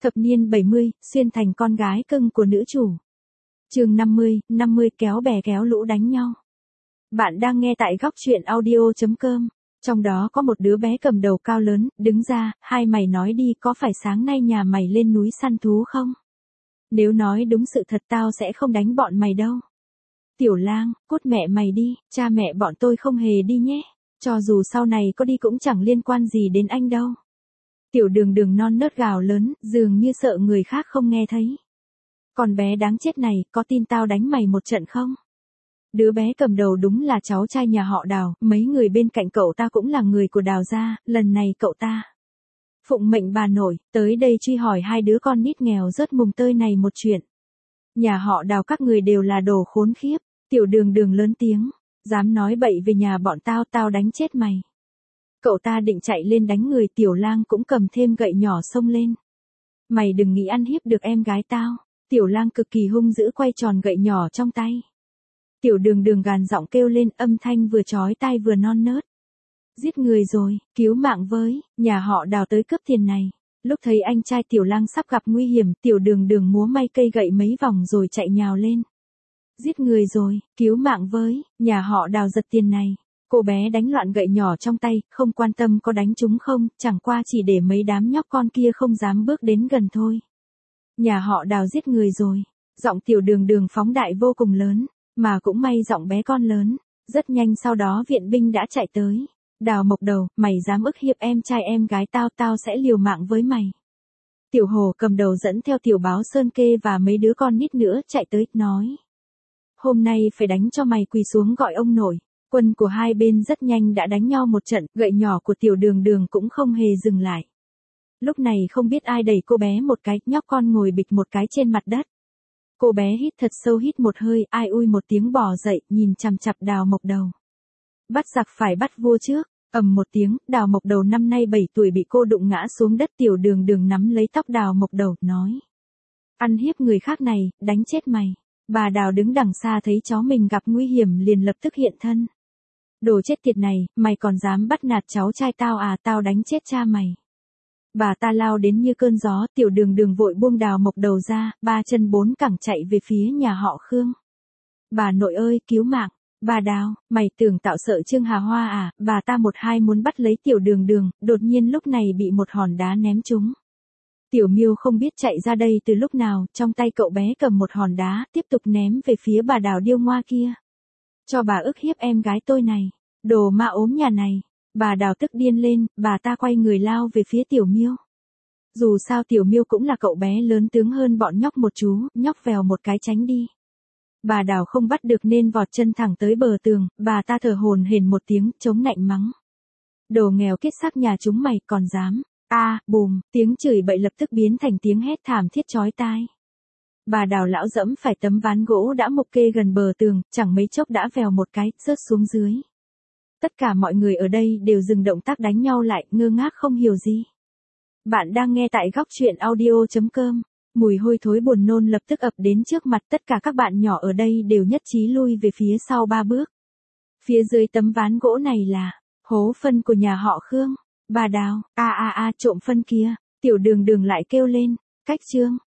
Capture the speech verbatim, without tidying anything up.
Thập niên bảy mươi, xuyên thành con gái cưng của nữ chủ. Chương năm mươi, năm mươi kéo bè kéo lũ đánh nhau. Bạn đang nghe tại góc truyện audio chấm com. Trong đó có một đứa bé cầm đầu cao lớn, đứng ra, hai mày nói đi, có phải sáng nay nhà mày lên núi săn thú không? Nếu nói đúng sự thật tao sẽ không đánh bọn mày đâu. Tiểu Lang, cút mẹ mày đi, cha mẹ bọn tôi không hề đi nhé. Cho dù sau này có đi cũng chẳng liên quan gì đến anh đâu. Tiểu Đường Đường non nớt gào lớn, dường như sợ người khác không nghe thấy. Con bé đáng chết này, có tin tao đánh mày một trận không? Đứa bé cầm đầu đúng là cháu trai nhà họ Đào, mấy người bên cạnh cậu ta cũng là người của Đào gia, lần này cậu ta phụng mệnh bà nội, tới đây truy hỏi hai đứa con nít nghèo rớt mùng tơi này một chuyện. Nhà họ Đào các người đều là đồ khốn khiếp. Tiểu Đường Đường lớn tiếng, dám nói bậy về nhà bọn tao, tao đánh chết mày. Cậu ta định chạy lên đánh người, Tiểu Lang cũng cầm thêm gậy nhỏ xông lên. Mày đừng nghĩ ăn hiếp được em gái tao. Tiểu Lang cực kỳ hung dữ quay tròn gậy nhỏ trong tay. Tiểu Đường Đường gàn giọng kêu lên, âm thanh vừa chói tai vừa non nớt. Giết người rồi, cứu mạng với, nhà họ Đào tới cướp tiền này. Lúc thấy anh trai Tiểu Lang sắp gặp nguy hiểm, Tiểu Đường Đường múa may cây gậy mấy vòng rồi chạy nhào lên. Giết người rồi, cứu mạng với, nhà họ Đào giật tiền này. Cô bé đánh loạn gậy nhỏ trong tay, không quan tâm có đánh chúng không, chẳng qua chỉ để mấy đám nhóc con kia không dám bước đến gần thôi. Nhà họ Đào giết người rồi. Giọng Tiểu Đường Đường phóng đại vô cùng lớn, mà cũng may giọng bé con lớn. Rất nhanh sau đó viện binh đã chạy tới. Đào Mộc Đầu, mày dám ức hiếp em trai em gái tao, tao sẽ liều mạng với mày. Tiểu Hồ cầm đầu dẫn theo Tiểu Báo Sơn Kê và mấy đứa con nít nữa chạy tới, nói. Hôm nay phải đánh cho mày quỳ xuống gọi ông nội. Quân của hai bên rất nhanh đã đánh nhau một trận, gậy nhỏ của Tiểu Đường Đường cũng không hề dừng lại. Lúc này không biết ai đẩy cô bé một cái, nhóc con ngồi bịch một cái trên mặt đất. Cô bé hít thật sâu, hít một hơi, ai ui một tiếng bò dậy, nhìn chằm chằm Đào Mộc Đầu. Bắt giặc phải bắt vua trước, ầm một tiếng, Đào Mộc Đầu năm nay bảy tuổi bị cô đụng ngã xuống đất. Tiểu Đường Đường nắm lấy tóc Đào Mộc Đầu, nói. Ăn hiếp người khác này, đánh chết mày. Bà Đào đứng đằng xa thấy cháu mình gặp nguy hiểm liền lập tức hiện thân. Đồ chết tiệt này, mày còn dám bắt nạt cháu trai tao à, tao đánh chết cha mày. Bà ta lao đến như cơn gió, Tiểu Đường Đường vội buông Đào Mộc Đầu ra, ba chân bốn cẳng chạy về phía nhà họ Khương. Bà nội ơi, cứu mạng. Bà Đào, mày tưởng tạo sợ Trương Hà Hoa à, bà ta một hai muốn bắt lấy Tiểu Đường Đường, đột nhiên lúc này bị một hòn đá ném trúng. Tiểu Miêu không biết chạy ra đây từ lúc nào, trong tay cậu bé cầm một hòn đá, tiếp tục ném về phía bà Đào điêu ngoa kia. Cho bà ức hiếp em gái tôi này, đồ ma ốm nhà này. Bà Đào tức điên lên, bà ta quay người lao về phía Tiểu Miêu. Dù sao Tiểu Miêu cũng là cậu bé lớn tướng hơn bọn nhóc một chú, nhóc vèo một cái tránh đi. Bà Đào không bắt được nên vọt chân thẳng tới bờ tường, bà ta thở hổn hển một tiếng, chống nạnh mắng. Đồ nghèo kiết xác nhà chúng mày còn dám. A, à, bùm, tiếng chửi bậy lập tức biến thành tiếng hét thảm thiết chói tai. Bà Đào lão dẫm phải tấm ván gỗ đã mộc kê gần bờ tường, chẳng mấy chốc đã vèo một cái, rớt xuống dưới. Tất cả mọi người ở đây đều dừng động tác đánh nhau lại, ngơ ngác không hiểu gì. Bạn đang nghe tại góc truyện audio chấm com. Mùi hôi thối buồn nôn lập tức ập đến trước mặt, tất cả các bạn nhỏ ở đây đều nhất trí lui về phía sau ba bước. Phía dưới tấm ván gỗ này là hố phân của nhà họ Khương. Bà Đào, a a a trộm phân kia. Tiểu Đường Đường lại kêu lên, cách Trương,